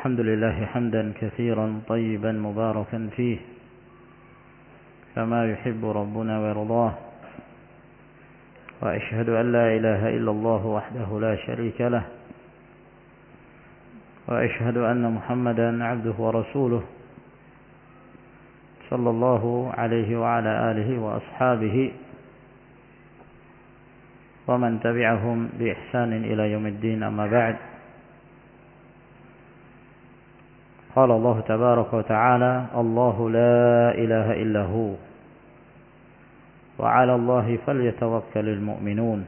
الحمد لله حمدا كثيرا طيبا مباركا فيه كما يحب ربنا ويرضاه وأشهد أن لا إله إلا الله وحده لا شريك له وأشهد أن محمدا عبده ورسوله صلى الله عليه وعلى آله وأصحابه ومن تبعهم بإحسان إلى يوم الدين. أما بعد، قال الله تبارك وتعالى: الله لا إله إلا هو وعلى الله فليتوكل المؤمنون.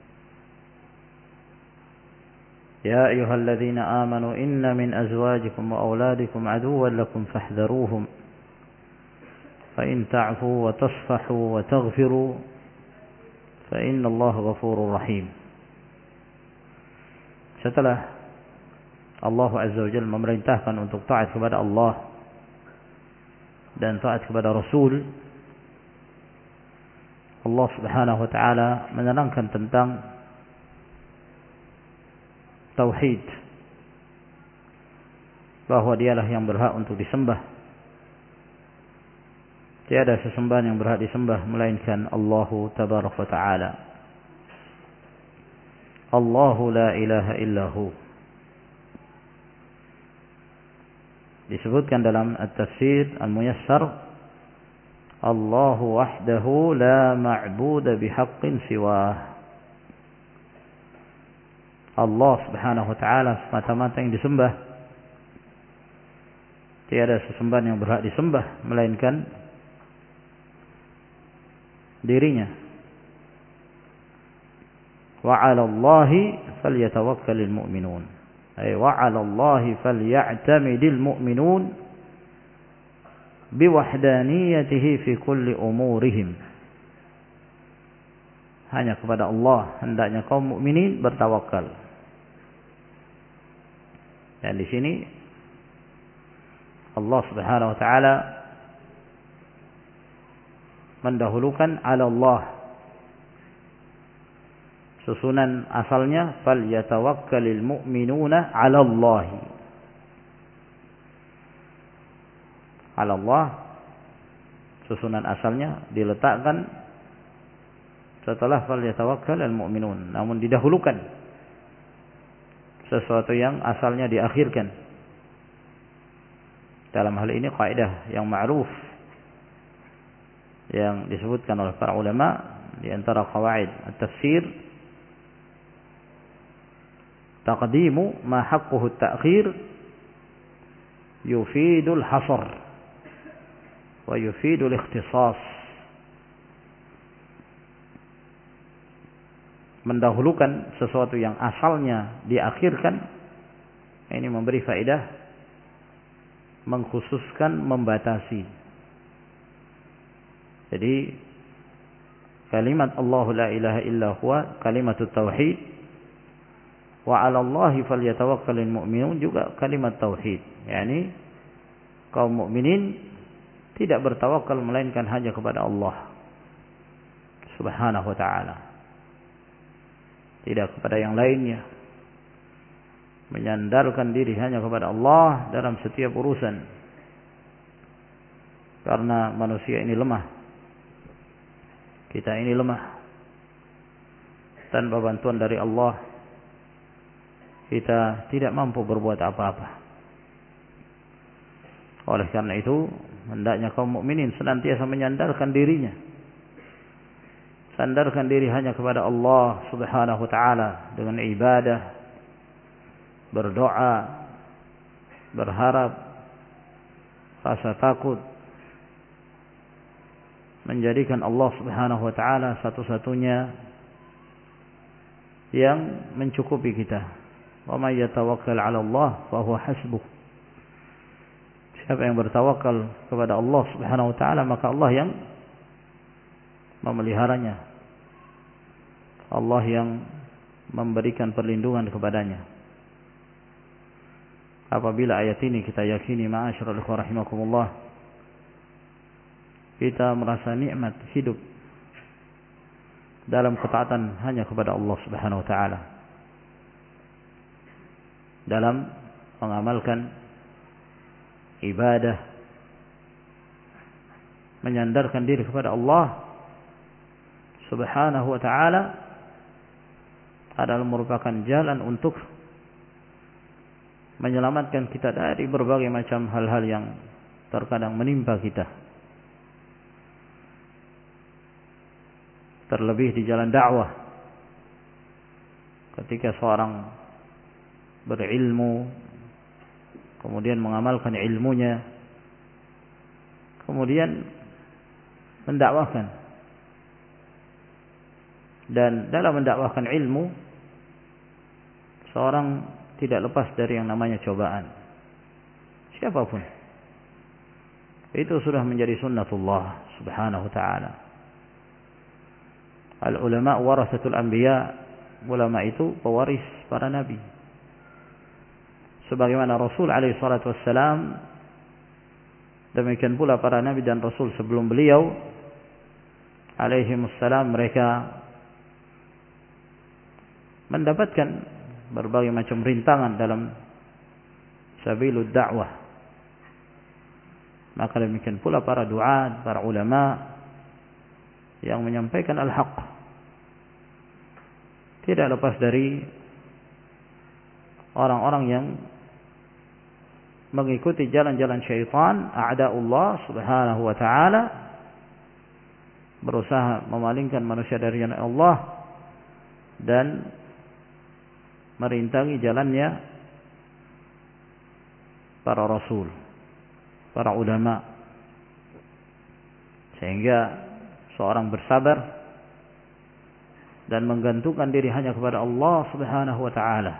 يا أيها الذين آمنوا إن من أزواجكم وأولادكم عدوا لكم فاحذروهم فإن تعفوا وتصفحوا وتغفروا فإن الله غفور رحيم. Setelah Allah Azza wa Jalla memerintahkan untuk taat kepada Allah dan taat kepada Rasul, Allah Subhanahu wa taala menerangkan tentang tauhid, bahwa dialah yang berhak untuk disembah. Tiada sesembahan yang berhak disembah melainkan Allah Tabaraka wa taala. Allahu la ilaha illahu. Disebutkan dalam At-Tafsir Al-Muyassar, Allahu wahdahu la ma'buda bihaqqin siwah. Allah Subhanahu wa taala semata-mata yang disembah. Tiada sesembahan yang berhak disembah melainkan dirinya. Wa 'ala Allahi falyatawakkalul mu'minun. Ay wa 'ala Allahi falya'tamidil mu'minun biwahdaniyatihi fi kulli umurihim. Hanya kepada Allah hendaknya kaum mukminin bertawakal. Dan di sini Allah Subhanahu wa taala mendahulukan 'ala Allah. Susunan asalnya falyatawakkalul mu'minuna 'ala Allah. 'Ala Allah susunan asalnya diletakkan setelah falyatawakkalul mu'minun, namun didahulukan sesuatu yang asalnya diakhirkan. Dalam hal ini kaidah yang ma'ruf yang disebutkan oleh para ulama di antara qawaid at-tafsir, taqdimu ma haqquhu at-ta'khir yufidul hasr wa yufidul ikhtisas. Mendahulukan sesuatu yang asalnya diakhirkan, ini memberi faedah mengkhususkan, membatasi. Jadi kalimat Allah la ilaha illa huwa kalimatut tauhid, wa 'ala Allahi falyatawakkalul mu'minun juga kalimat tauhid. Yani kaum mukminin tidak bertawakal melainkan hanya kepada Allah Subhanahu wa taala. Tidak kepada yang lainnya. Menyandarkan diri hanya kepada Allah dalam setiap urusan. Karena manusia ini lemah. Kita ini lemah. Tanpa bantuan dari Allah, kita tidak mampu berbuat apa-apa. Oleh karena itu, hendaknya kaum mukminin senantiasa menyandarkan dirinya. Sandarkan diri hanya kepada Allah Subhanahu wa taala dengan ibadah, berdoa, berharap, rasa takut, menjadikan Allah Subhanahu wa taala satu-satunya yang mencukupi kita. Wa may yatawakkal 'ala Allah fa huwa hasbuh. Siapa yang bertawakal kepada Allah Subhanahu wa taala, maka Allah yang memeliharanya. Allah yang memberikan perlindungan kepadanya. Apabila ayat ini kita yakini, ma'asyiral ikhwah rahimakumullah, kita merasa nikmat hidup dalam ketaatan hanya kepada Allah Subhanahu wa taala, dalam mengamalkan ibadah, menyandarkan diri kepada Allah Subhanahu wa ta'ala adalah merupakan jalan untuk menyelamatkan kita dari berbagai macam hal-hal yang terkadang menimpa kita. Terlebih di jalan dakwah, ketika seorang berilmu, kemudian mengamalkan ilmunya, kemudian mendakwahkan. Dan dalam mendakwahkan ilmu, seorang tidak lepas dari yang namanya cobaan. Siapapun. Itu sudah menjadi sunnatullah subhanahu wa ta'ala. Al-ulama warasatul anbiya. Ulama itu pewaris para nabi. Sebagaimana Rasul alaihi salatu wassalam, demikian pula para nabi dan rasul sebelum beliau alaihi wassalam, mereka mendapatkan berbagai macam rintangan dalam sabilud dakwah. Maka demikian pula para du'at, para ulama yang menyampaikan al-haq, tidak lepas dari orang-orang yang mengikuti jalan-jalan syaitan, a'da'ullah subhanahu wa ta'ala, berusaha memalingkan manusia dari jalan Allah dan merintangi jalannya para rasul, para ulama, sehingga seorang bersabar dan menggantungkan diri hanya kepada Allah subhanahu wa ta'ala.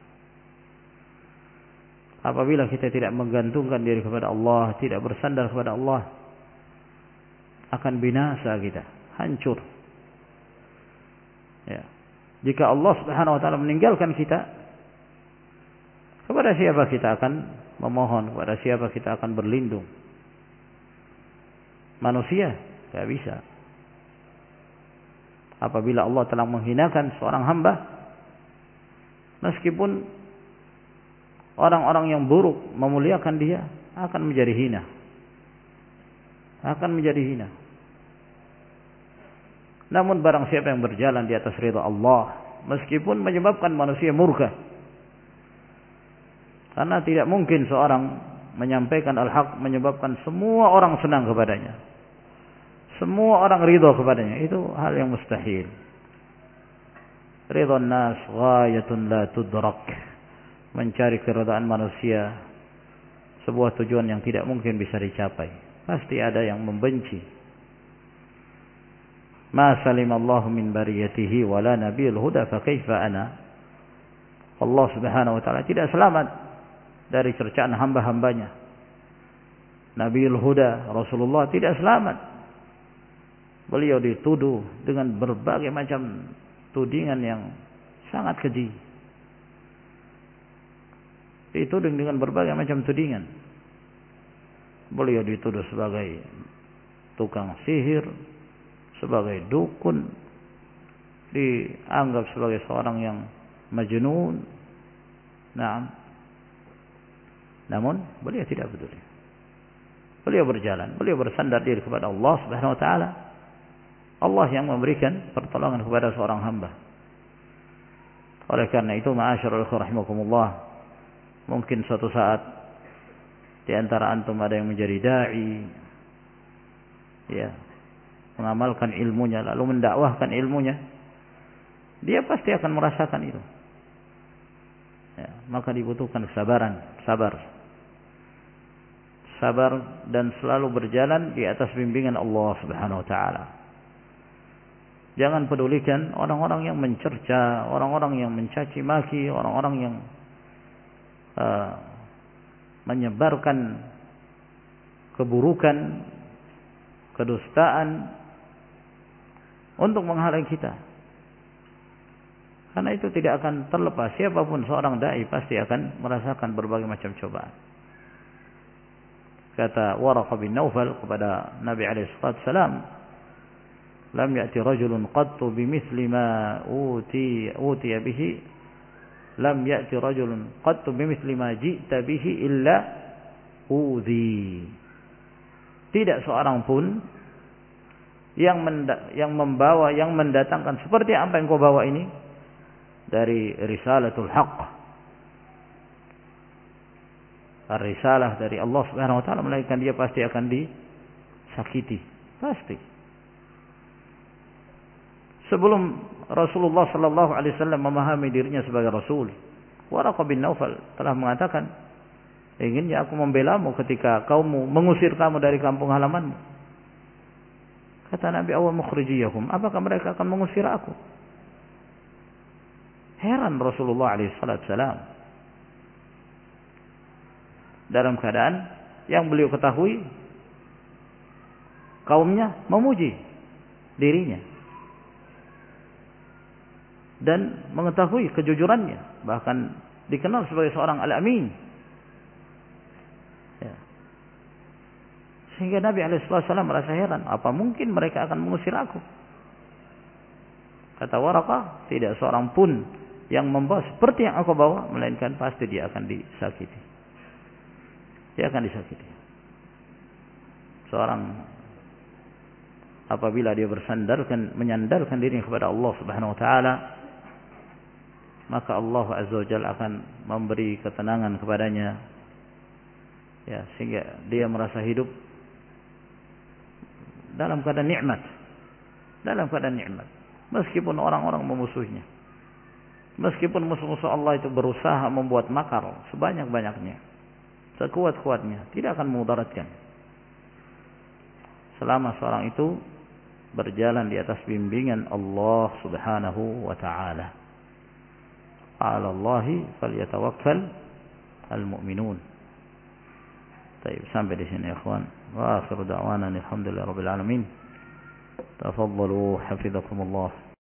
Apabila kita tidak menggantungkan diri kepada Allah, tidak bersandar kepada Allah, akan binasa kita, hancur. Ya. Jika Allah subhanahu wa ta'ala meninggalkan kita, kepada siapa kita akan memohon, kepada siapa kita akan berlindung? Manusia tidak bisa. Apabila Allah telah menghinakan seorang hamba, meskipun orang-orang yang buruk memuliakan dia, akan menjadi hina. Akan menjadi hina. Namun barang siapa yang berjalan di atas ridha Allah, meskipun menyebabkan manusia murka, karena tidak mungkin seorang menyampaikan al-haq menyebabkan semua orang senang kepadanya, semua orang ridha kepadanya, itu hal yang mustahil. Ridha nas ghayatun la tudrak. Mencari keridhaan manusia sebuah tujuan yang tidak mungkin bisa dicapai. Pasti ada yang membenci. Ma salimallahu min bariyatihi wala nabiyul huda fa kaifa ana. Allah subhanahu wa ta'ala tidak selamat dari cercaan hamba-hambanya. Nabiul huda, Rasulullah, tidak selamat. Beliau dituduh dengan berbagai macam tudingan yang sangat keji. Dituduh dengan berbagai macam tudingan. Beliau dituduh sebagai tukang sihir, sebagai dukun, dianggap sebagai seorang yang majnun. Namun beliau tidak peduli. Beliau berjalan, beliau bersandar diri kepada Allah Subhanahu wa taala. Allah yang memberikan pertolongan kepada seorang hamba. Oleh karena itu, ma'asyiral ikhwah rahimakumullah, mungkin suatu saat di antara antum ada yang menjadi dai, ya, mengamalkan ilmunya lalu mendakwahkan ilmunya, dia pasti akan merasakan itu. Ya, maka dibutuhkan kesabaran, sabar dan selalu berjalan di atas bimbingan Allah Subhanahu wa taala. Jangan pedulikan orang-orang yang mencerca, orang-orang yang mencaci maki, orang-orang yang menyebarkan keburukan, kedustaan untuk menghalangi kita. Karena itu tidak akan terlepas. Siapapun seorang dai pasti akan merasakan berbagai macam cobaan. Kata Waraqah bin Naufal kepada Nabi SAW, "Lam ya'ti rajulun qattu bimithli ma utiya bihi, lam ya'ti rajulun qattu bimithli ma ji'ta bihi illa udhi. Tidak seorang pun yang membawa, yang mendatangkan seperti apa yang kau bawa ini dari risalatul haqq, risalah dari Allah Subhanahu wa taala, melainkan dia pasti akan disakiti, pasti. Sebelum Rasulullah sallallahu alaihi wasallam memahami dirinya sebagai rasul, Waraqah bin Naufal telah mengatakan, inginnya aku membelamu ketika kaummu mengusir kamu dari kampung halamanmu. Kata Nabi, awal mukhrijiyahum, apakah mereka akan mengusir aku? Heran Rasulullah SAW dalam keadaan yang beliau ketahui kaumnya memuji dirinya dan mengetahui kejujurannya, bahkan dikenal sebagai seorang al-amin. Ya. Sehingga Nabi SAW merasa heran, apa mungkin mereka akan mengusir aku? Kata Waraqah, tidak seorang pun yang membawa seperti yang aku bawa, melainkan pasti dia akan disakiti. Dia akan disakiti. Seorang apabila dia menyandarkan diri kepada Allah Subhanahu wa taala, maka Allah Azza wa Jalla akan memberi ketenangan kepadanya, ya, sehingga dia merasa hidup dalam keadaan nikmat, meskipun orang-orang memusuhinya, meskipun musuh-musuh Allah itu berusaha membuat makar sebanyak-banyaknya, sekuat-kuatnya, tidak akan memudaratkan selama seorang itu berjalan di atas bimbingan Allah Subhanahu wa taala. 'Ala Allahi falyatawakkal al-mu'minun. Baik, sampai di sini ya ikhwan. Wa akhiru da'wana alhamdulillahirabbil alamin. Tafaddalu hafizakumullah.